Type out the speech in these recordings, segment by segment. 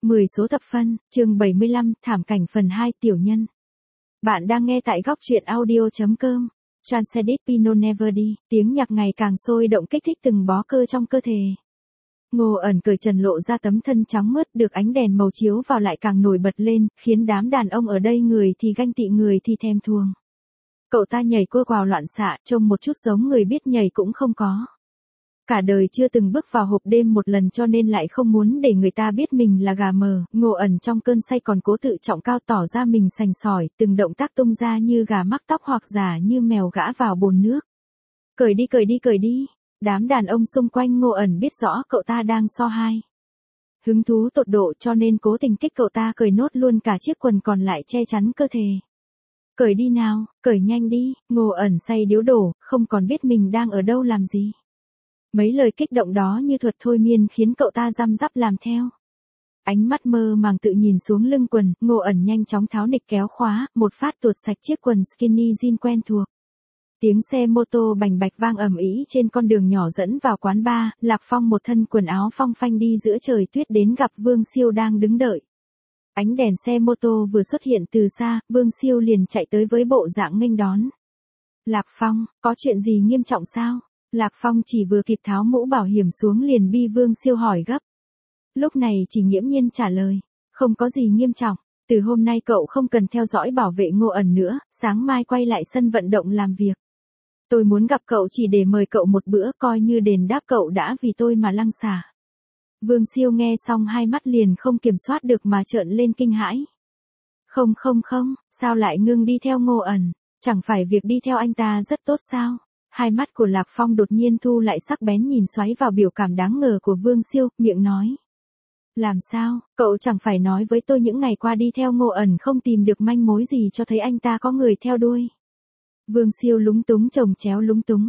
10 số thập phân, chương 75, thảm cảnh phần 2 tiểu nhân. Bạn đang nghe tại góc truyện audio.com. Transcendit Pino Never đi, tiếng nhạc ngày càng sôi động kích thích từng bó cơ trong cơ thể. Ngô ẩn cởi trần lộ ra tấm thân trắng mướt được ánh đèn màu chiếu vào lại càng nổi bật lên, khiến đám đàn ông ở đây người thì ganh tị người thì thèm thuồng. Cậu ta nhảy cua quào loạn xạ, trông một chút giống người biết nhảy cũng không có. Cả đời chưa từng bước vào hộp đêm một lần cho nên lại không muốn để người ta biết mình là gà mờ. Ngô ẩn trong cơn say còn cố tự trọng cao tỏ ra mình sành sỏi, từng động tác tung ra như gà mắc tóc hoặc giả như mèo gã vào bồn nước. Cởi đi cởi đi cởi đi. Đám đàn ông xung quanh Ngô ẩn biết rõ cậu ta đang so hai. Hứng thú tột độ cho nên cố tình kích cậu ta cởi nốt luôn cả chiếc quần còn lại che chắn cơ thể. Cởi đi nào, cởi nhanh đi. Ngô ẩn say điếu đổ, không còn biết mình đang ở đâu làm gì. Mấy lời kích động đó như thuật thôi miên khiến cậu ta răm rắp làm theo. Ánh mắt mơ màng tự nhìn xuống lưng quần, Ngô ẩn nhanh chóng tháo nịch kéo khóa, một phát tuột sạch chiếc quần skinny jean quen thuộc. Tiếng xe mô tô bành bạch vang ầm ĩ trên con đường nhỏ dẫn vào quán bar. Lạc Phong một thân quần áo phong phanh đi giữa trời tuyết đến gặp Vương Siêu đang đứng đợi. Ánh đèn xe mô tô vừa xuất hiện từ xa, Vương Siêu liền chạy tới với bộ dạng nghênh đón. Lạc Phong, có chuyện gì nghiêm trọng sao? Lạc Phong chỉ vừa kịp tháo mũ bảo hiểm xuống liền bi Vương Siêu hỏi gấp. Lúc này chỉ nghiễm nhiên trả lời, không có gì nghiêm trọng, từ hôm nay cậu không cần theo dõi bảo vệ Ngô ẩn nữa, sáng mai quay lại sân vận động làm việc. Tôi muốn gặp cậu chỉ để mời cậu một bữa coi như đền đáp cậu đã vì tôi mà lăng xả. Vương Siêu nghe xong hai mắt liền không kiểm soát được mà trợn lên kinh hãi. Không, sao lại ngưng đi theo Ngô ẩn, chẳng phải việc đi theo anh ta rất tốt sao? Hai mắt của Lạc Phong đột nhiên thu lại sắc bén nhìn xoáy vào biểu cảm đáng ngờ của Vương Siêu, miệng nói. Làm sao, cậu chẳng phải nói với tôi những ngày qua đi theo Ngô ẩn không tìm được manh mối gì cho thấy anh ta có người theo đuôi. Vương Siêu lúng túng chồng chéo lúng túng.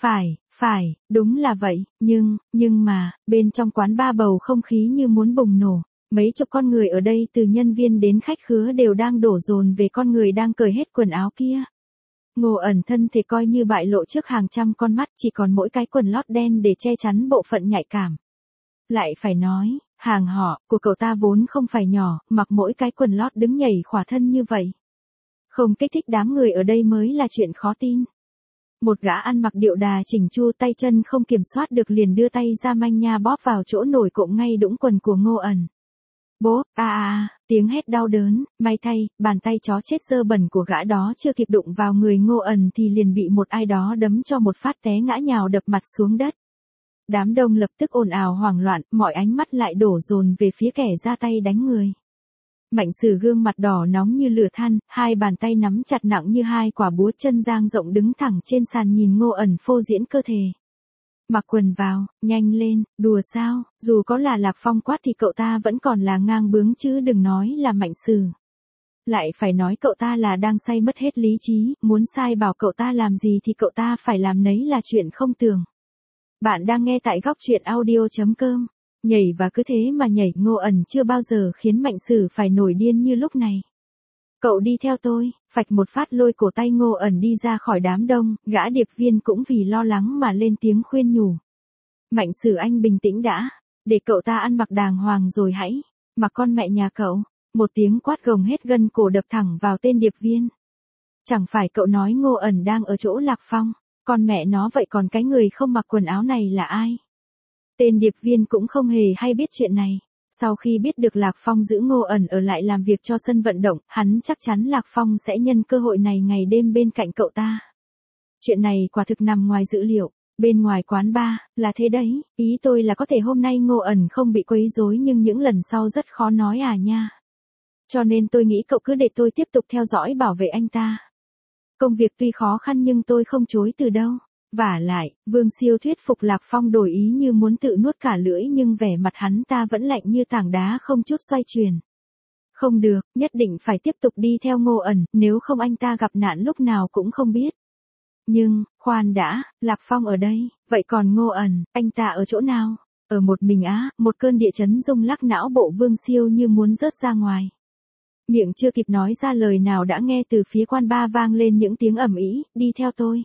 Phải, đúng là vậy, nhưng mà, bên trong quán bar bầu không khí như muốn bùng nổ. Mấy chục con người ở đây từ nhân viên đến khách khứa đều đang đổ dồn về con người đang cởi hết quần áo kia. Ngô ẩn thân thể coi như bại lộ trước hàng trăm con mắt chỉ còn mỗi cái quần lót đen để che chắn bộ phận nhạy cảm. Lại phải nói, hàng họ của cậu ta vốn không phải nhỏ, mặc mỗi cái quần lót đứng nhảy khỏa thân như vậy. Không kích thích đám người ở đây mới là chuyện khó tin. Một gã ăn mặc điệu đà chỉnh chu tay chân không kiểm soát được liền đưa tay ra manh nha bóp vào chỗ nổi cộm ngay đũng quần của Ngô ẩn. Bố, tiếng hét đau đớn, may thay, bàn tay chó chết dơ bẩn của gã đó chưa kịp đụng vào người Ngô ẩn thì liền bị một ai đó đấm cho một phát té ngã nhào đập mặt xuống đất. Đám đông lập tức ồn ào hoảng loạn, mọi ánh mắt lại đổ dồn về phía kẻ ra tay đánh người. Mạnh Sử gương mặt đỏ nóng như lửa than, hai bàn tay nắm chặt nặng như hai quả búa, chân dang rộng đứng thẳng trên sàn nhìn Ngô ẩn phô diễn cơ thể. Mặc quần vào, nhanh lên, đùa sao, dù có là Lạc Phong quát thì cậu ta vẫn còn là ngang bướng chứ đừng nói là Mạnh Sử. Lại phải nói cậu ta là đang say mất hết lý trí, muốn sai bảo cậu ta làm gì thì cậu ta phải làm nấy là chuyện không tưởng. Bạn đang nghe tại góc truyện audio.com. Nhảy và cứ thế mà nhảy, Ngô ẩn chưa bao giờ khiến Mạnh Sử phải nổi điên như lúc này. Cậu đi theo tôi, phạch một phát lôi cổ tay Ngô ẩn đi ra khỏi đám đông, gã điệp viên cũng vì lo lắng mà lên tiếng khuyên nhủ. Mạnh Sử anh bình tĩnh đã, để cậu ta ăn mặc đàng hoàng rồi hãy, mặc con mẹ nhà cậu, một tiếng quát gồng hết gân cổ đập thẳng vào tên điệp viên. Chẳng phải cậu nói Ngô ẩn đang ở chỗ Lạc Phong, con mẹ nó vậy còn cái người không mặc quần áo này là ai? Tên điệp viên cũng không hề hay biết chuyện này. Sau khi biết được Lạc Phong giữ Ngô ẩn ở lại làm việc cho sân vận động, hắn chắc chắn Lạc Phong sẽ nhân cơ hội này ngày đêm bên cạnh cậu ta. Chuyện này quả thực nằm ngoài dữ liệu. Bên ngoài quán bar, là thế đấy, ý tôi là có thể hôm nay Ngô ẩn không bị quấy rối nhưng những lần sau rất khó nói à nha. Cho nên tôi nghĩ cậu cứ để tôi tiếp tục theo dõi bảo vệ anh ta. Công việc tuy khó khăn nhưng tôi không chối từ đâu. Vả lại, Vương Siêu thuyết phục Lạc Phong đổi ý như muốn tự nuốt cả lưỡi nhưng vẻ mặt hắn ta vẫn lạnh như tảng đá không chút xoay chuyển. Không được, nhất định phải tiếp tục đi theo Ngô ẩn, nếu không anh ta gặp nạn lúc nào cũng không biết. Nhưng, khoan đã, Lạc Phong ở đây, vậy còn Ngô ẩn, anh ta ở chỗ nào? Ở một mình á, một cơn địa chấn rung lắc não bộ Vương Siêu như muốn rớt ra ngoài. Miệng chưa kịp nói ra lời nào đã nghe từ phía quan bar vang lên những tiếng ầm ĩ, đi theo tôi.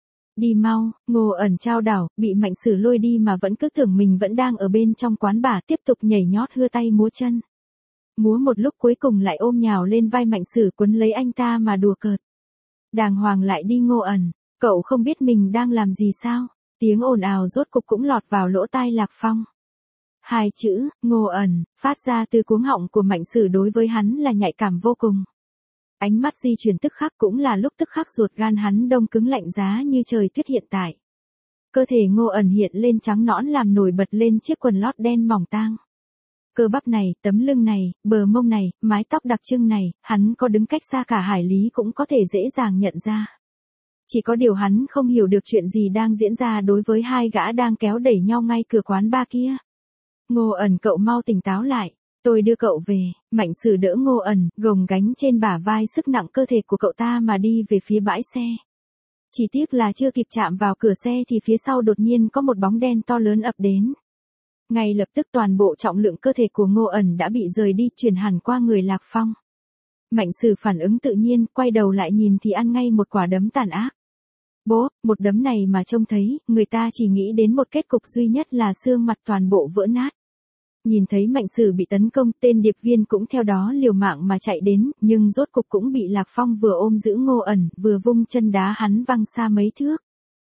Đi mau, Ngô ẩn chao đảo, bị Mạnh Sử lôi đi mà vẫn cứ tưởng mình vẫn đang ở bên trong quán bar tiếp tục nhảy nhót hưa tay múa chân. múa một lúc cuối cùng lại ôm nhào lên vai Mạnh Sử quấn lấy anh ta mà đùa cợt. Đàng hoàng lại đi Ngô ẩn, cậu không biết mình đang làm gì sao? Tiếng ồn ào rốt cục cũng lọt vào lỗ tai Lạc Phong. Hai chữ, Ngô ẩn, phát ra từ cuống họng của Mạnh Sử đối với hắn là nhạy cảm vô cùng. Ánh mắt di chuyển tức khắc cũng là lúc tức khắc ruột gan hắn đông cứng lạnh giá như trời tuyết hiện tại. Cơ thể Ngô ẩn hiện lên trắng nõn làm nổi bật lên chiếc quần lót đen mỏng tang. Cơ bắp này, tấm lưng này, bờ mông này, mái tóc đặc trưng này, hắn có đứng cách xa cả hải lý cũng có thể dễ dàng nhận ra. Chỉ có điều hắn không hiểu được chuyện gì đang diễn ra đối với hai gã đang kéo đẩy nhau ngay cửa quán bar kia. Ngô ẩn, cậu mau tỉnh táo lại, tôi đưa cậu về. Mạnh Sử đỡ Ngô ẩn, gồng gánh trên bả vai sức nặng cơ thể của cậu ta mà đi về phía bãi xe. Chỉ tiếc là chưa kịp chạm vào cửa xe thì phía sau đột nhiên có một bóng đen to lớn ập đến. Ngay lập tức toàn bộ trọng lượng cơ thể của Ngô ẩn đã bị rời đi, chuyển hẳn qua người Lạc Phong. Mạnh Sử phản ứng tự nhiên, quay đầu lại nhìn thì ăn ngay một quả đấm tàn ác. Bố, một đấm này mà trông thấy, người ta chỉ nghĩ đến một kết cục duy nhất là xương mặt toàn bộ vỡ nát. Nhìn thấy Mạnh Sử bị tấn công, tên điệp viên cũng theo đó liều mạng mà chạy đến, nhưng rốt cục cũng bị Lạc Phong vừa ôm giữ Ngô ẩn, vừa vung chân đá hắn văng xa mấy thước.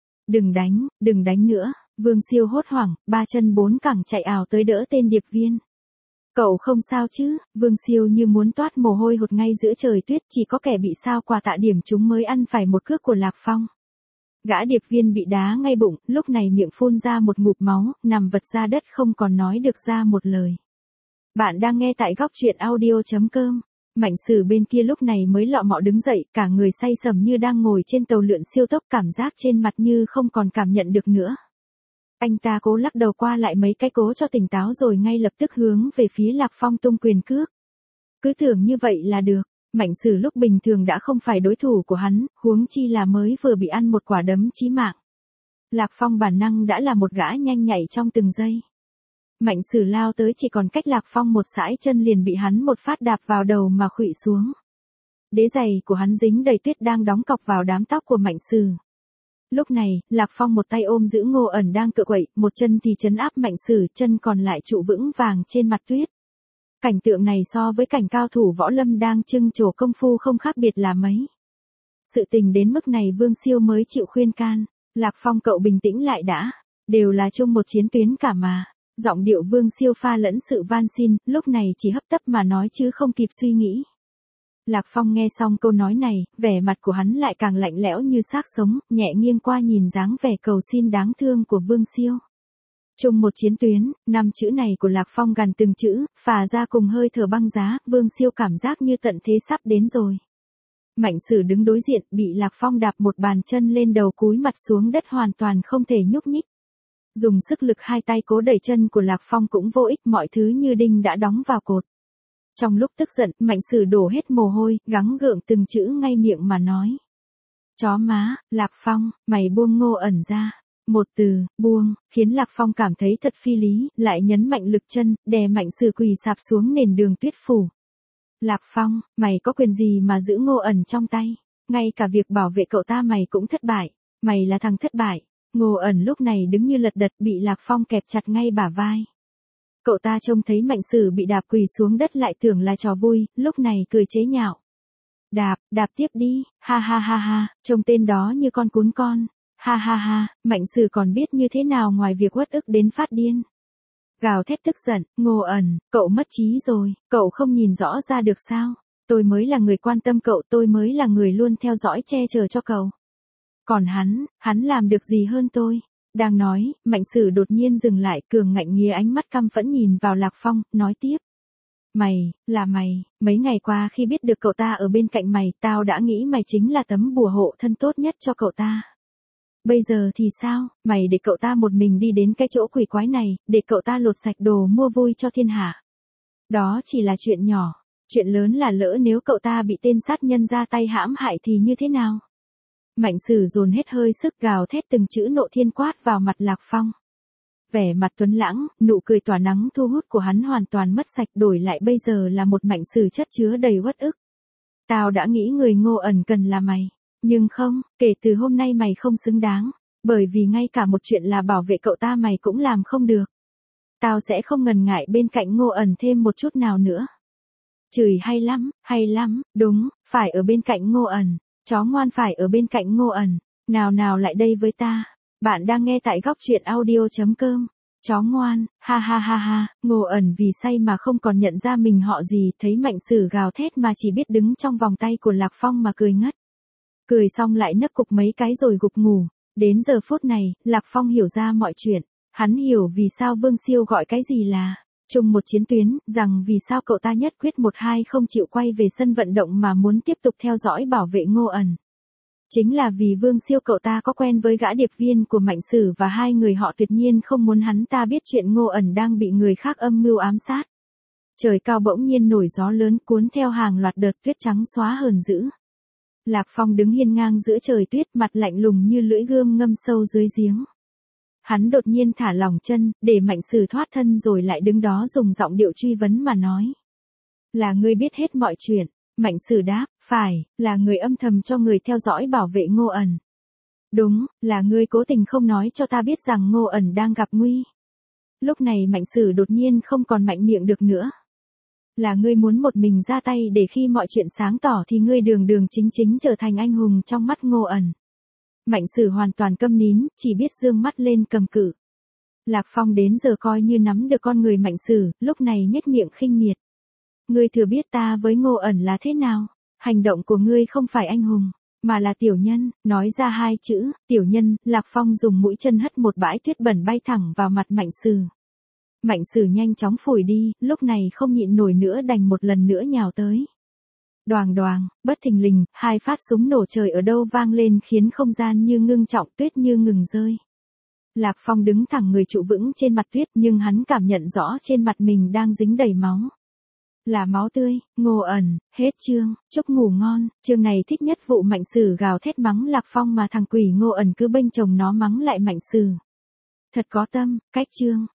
Đừng đánh nữa. Vương Siêu hốt hoảng, ba chân bốn cẳng chạy ào tới đỡ tên điệp viên. Cậu không sao chứ? Vương Siêu như muốn toát mồ hôi hột ngay giữa trời tuyết, chỉ có kẻ bị sao quà tạ điểm chúng mới ăn phải một cước của Lạc Phong. Gã điệp viên bị đá ngay bụng, lúc này miệng phun ra một ngụm máu, nằm vật ra đất không còn nói được ra một lời. Bạn đang nghe tại góc truyện audio.com. Mạnh Sử bên kia lúc này mới lọ mọ đứng dậy, cả người say sầm như đang ngồi trên tàu lượn siêu tốc, cảm giác trên mặt như không còn cảm nhận được nữa. Anh ta cố lắc đầu qua lại mấy cái cố cho tỉnh táo rồi ngay lập tức hướng về phía Lạc Phong tung quyền cước. Cứ tưởng như vậy là được, Mạnh Sử lúc bình thường đã không phải đối thủ của hắn, huống chi là mới vừa bị ăn một quả đấm chí mạng. Lạc Phong bản năng đã là một gã nhanh nhạy trong từng giây. Mạnh Sử lao tới chỉ còn cách Lạc Phong một sải chân liền bị hắn một phát đạp vào đầu mà khuỵu xuống. Đế giày của hắn dính đầy tuyết đang đóng cọc vào đám tóc của Mạnh Sử. Lúc này, Lạc Phong một tay ôm giữ Ngô ẩn đang cựa quậy, một chân thì trấn áp Mạnh Sử, chân còn lại trụ vững vàng trên mặt tuyết. Cảnh tượng này so với cảnh cao thủ võ lâm đang trưng trổ công phu không khác biệt là mấy. Sự tình đến mức này Vương Siêu mới chịu khuyên can. Lạc Phong, cậu bình tĩnh lại đã, đều là chung một chiến tuyến cả mà. Giọng điệu Vương Siêu pha lẫn sự van xin, lúc này chỉ hấp tấp mà nói chứ không kịp suy nghĩ. Lạc Phong nghe xong câu nói này, vẻ mặt của hắn lại càng lạnh lẽo như xác sống, nhẹ nghiêng qua nhìn dáng vẻ cầu xin đáng thương của Vương Siêu. Chung một chiến tuyến, 5 chữ này của Lạc Phong gằn từng chữ, phà ra cùng hơi thở băng giá, Vương Siêu cảm giác như tận thế sắp đến rồi. Mạnh Sử đứng đối diện, bị Lạc Phong đạp một bàn chân lên đầu, cúi mặt xuống đất hoàn toàn không thể nhúc nhích. Dùng sức lực hai tay cố đẩy chân của Lạc Phong cũng vô ích, mọi thứ như đinh đã đóng vào cột. Trong lúc tức giận, Mạnh Sử đổ hết mồ hôi, gắng gượng từng chữ ngay miệng mà nói. Chó má, Lạc Phong, mày buông Ngô ẩn ra. Một từ, buông, khiến Lạc Phong cảm thấy thật phi lý, lại nhấn mạnh lực chân, đè Mạnh Sử quỳ sạp xuống nền đường tuyết phủ. Lạc Phong, mày có quyền gì mà giữ Ngô ẩn trong tay? Ngay cả việc bảo vệ cậu ta mày cũng thất bại. Mày là thằng thất bại. Ngô ẩn lúc này đứng như lật đật, bị Lạc Phong kẹp chặt ngay bả vai. Cậu ta trông thấy Mạnh Sử bị đạp quỳ xuống đất lại tưởng là trò vui, lúc này cười chế nhạo. Đạp tiếp đi, ha ha ha ha, trông tên đó như con cún con. Ha ha ha, Mạnh Sử còn biết như thế nào ngoài việc uất ức đến phát điên. Gào thét tức giận, Ngô ẩn, cậu mất trí rồi, cậu không nhìn rõ ra được sao? Tôi mới là người quan tâm cậu, tôi mới là người luôn theo dõi che chở cho cậu. Còn hắn làm được gì hơn tôi? Đang nói, Mạnh Sử đột nhiên dừng lại, cường ngạnh nghía ánh mắt căm phẫn nhìn vào Lạc Phong, nói tiếp. Mày, mấy ngày qua khi biết được cậu ta ở bên cạnh mày, tao đã nghĩ mày chính là tấm bùa hộ thân tốt nhất cho cậu ta. Bây giờ thì sao, mày để cậu ta một mình đi đến cái chỗ quỷ quái này, để cậu ta lột sạch đồ mua vui cho thiên hạ. Đó chỉ là chuyện nhỏ, chuyện lớn là lỡ nếu cậu ta bị tên sát nhân ra tay hãm hại thì như thế nào? Mạnh Sử dồn hết hơi sức gào thét từng chữ nộ thiên quát vào mặt Lạc Phong. Vẻ mặt tuấn lãng, nụ cười tỏa nắng thu hút của hắn hoàn toàn mất sạch, đổi lại bây giờ là một Mạnh Sử chất chứa đầy uất ức. Tao đã nghĩ người Ngô ẩn cần là mày. Nhưng không, kể từ hôm nay mày không xứng đáng, bởi vì ngay cả một chuyện là bảo vệ cậu ta mày cũng làm không được. Tao sẽ không ngần ngại bên cạnh Ngô ẩn thêm một chút nào nữa. Chửi hay lắm, đúng, phải ở bên cạnh Ngô ẩn. Chó ngoan phải ở bên cạnh Ngô ẩn. Nào nào lại đây với ta. Bạn đang nghe tại góc truyện audio.com. Chó ngoan, ha ha ha ha, Ngô ẩn vì say mà không còn nhận ra mình họ gì, thấy Mạnh Sử gào thét mà chỉ biết đứng trong vòng tay của Lạc Phong mà cười ngất. Cười xong lại nấp cục mấy cái rồi gục ngủ. Đến giờ phút này, Lạc Phong hiểu ra mọi chuyện. Hắn hiểu vì sao Vương Siêu gọi cái gì là chung một chiến tuyến, rằng vì sao cậu ta nhất quyết một hai không chịu quay về sân vận động mà muốn tiếp tục theo dõi bảo vệ Ngô ẩn. Chính là vì Vương Siêu cậu ta có quen với gã điệp viên của Mạnh Sử và hai người họ tuyệt nhiên không muốn hắn ta biết chuyện Ngô ẩn đang bị người khác âm mưu ám sát. Trời cao bỗng nhiên nổi gió lớn cuốn theo hàng loạt đợt tuyết trắng xóa hờn dữ. Lạc Phong đứng hiên ngang giữa trời tuyết, mặt lạnh lùng như lưỡi gươm ngâm sâu dưới giếng. Hắn đột nhiên thả lỏng chân, để Mạnh Sử thoát thân rồi lại đứng đó dùng giọng điệu truy vấn mà nói. Là ngươi biết hết mọi chuyện. Mạnh Sử đáp, phải, là người âm thầm cho người theo dõi bảo vệ Ngô ẩn. Đúng, là ngươi cố tình không nói cho ta biết rằng Ngô ẩn đang gặp nguy. Lúc này Mạnh Sử đột nhiên không còn mạnh miệng được nữa. Là ngươi muốn một mình ra tay để khi mọi chuyện sáng tỏ thì ngươi đường đường chính chính trở thành anh hùng trong mắt Ngô ẩn. Mạnh Sử hoàn toàn câm nín, chỉ biết dương mắt lên cầm cự. Lạc Phong đến giờ coi như nắm được con người Mạnh Sử, lúc này nhếch miệng khinh miệt. Ngươi thừa biết ta với Ngô ẩn là thế nào? Hành động của ngươi không phải anh hùng, mà là tiểu nhân. Nói ra hai chữ, tiểu nhân, Lạc Phong dùng mũi chân hất một bãi tuyết bẩn bay thẳng vào mặt Mạnh Sử. Mạnh Sử nhanh chóng phủi đi, lúc này không nhịn nổi nữa đành một lần nữa nhào tới. Đoàng đoàng, bất thình lình, hai phát súng nổ trời ở đâu vang lên khiến không gian như ngưng trọng, tuyết như ngừng rơi. Lạc Phong đứng thẳng người trụ vững trên mặt tuyết nhưng hắn cảm nhận rõ trên mặt mình đang dính đầy máu. Là máu tươi. Ngô ẩn, hết chương, chúc ngủ ngon. Chương này thích nhất vụ Mạnh Sử gào thét mắng Lạc Phong mà thằng quỷ Ngô ẩn cứ bênh chồng nó mắng lại Mạnh Sử. Thật có tâm, cách chương.